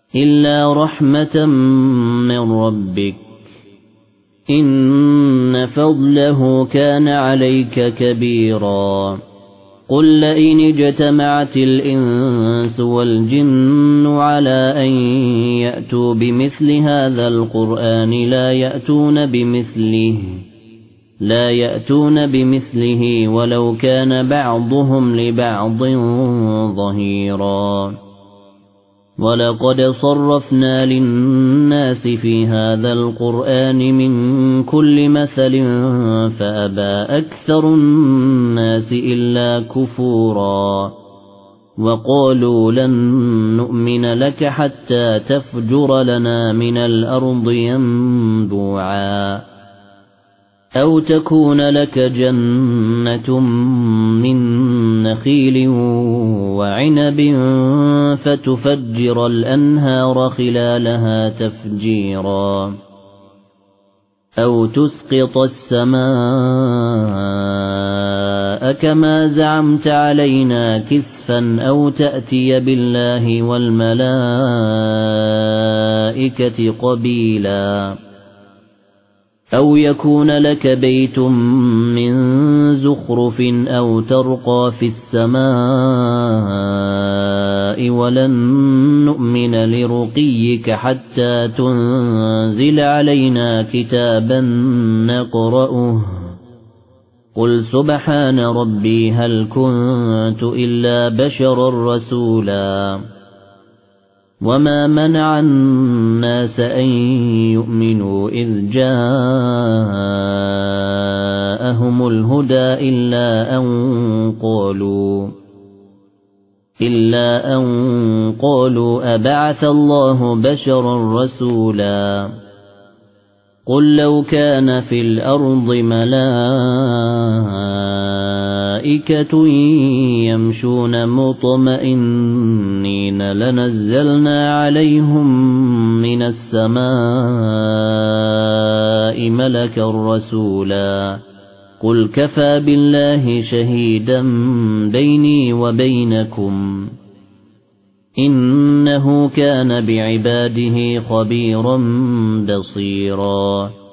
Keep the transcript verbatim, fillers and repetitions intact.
إلا رحمة من ربك إن فضله كان عليك كبيرا قل لئن اجتمعت الإنس والجن على أن يأتوا بمثل هذا القرآن لا يأتون بمثله لا يأتون بمثله ولو كان بعضهم لبعض ظهيرا ولقد صرفنا للناس في هذا القرآن من كل مثل فأبى أكثر الناس إلا كفورا وقالوا لن نؤمن لك حتى تفجر لنا من الأرض ينبوعا أو تكون لك جنة من نخيل وعنب فتفجر الأنهار خلالها تفجيرا أو تسقط السماء كما زعمت علينا كسفا أو تأتي بالله والملائكة قبيلا أو يكون لك بيت من زخرف أو ترقى في السماء ولن نؤمن لرقيك حتى تنزل علينا كتابا نقرأه قل سبحان ربي هل كنت إلا بشرا رسولا وما منع الناس أن يؤمنوا إذ جاءهم الهدى إلا أن قالوا إلا أن قالوا أبعث الله بشرا رسولا قل لو كان في الأرض ملائكة يمشون مطمئنين لنزلنا عليهم من السماء ملكا رسولا قل كفى بالله شهيدا بيني وبينكم إنه كان بعباده خبيرا بصيرا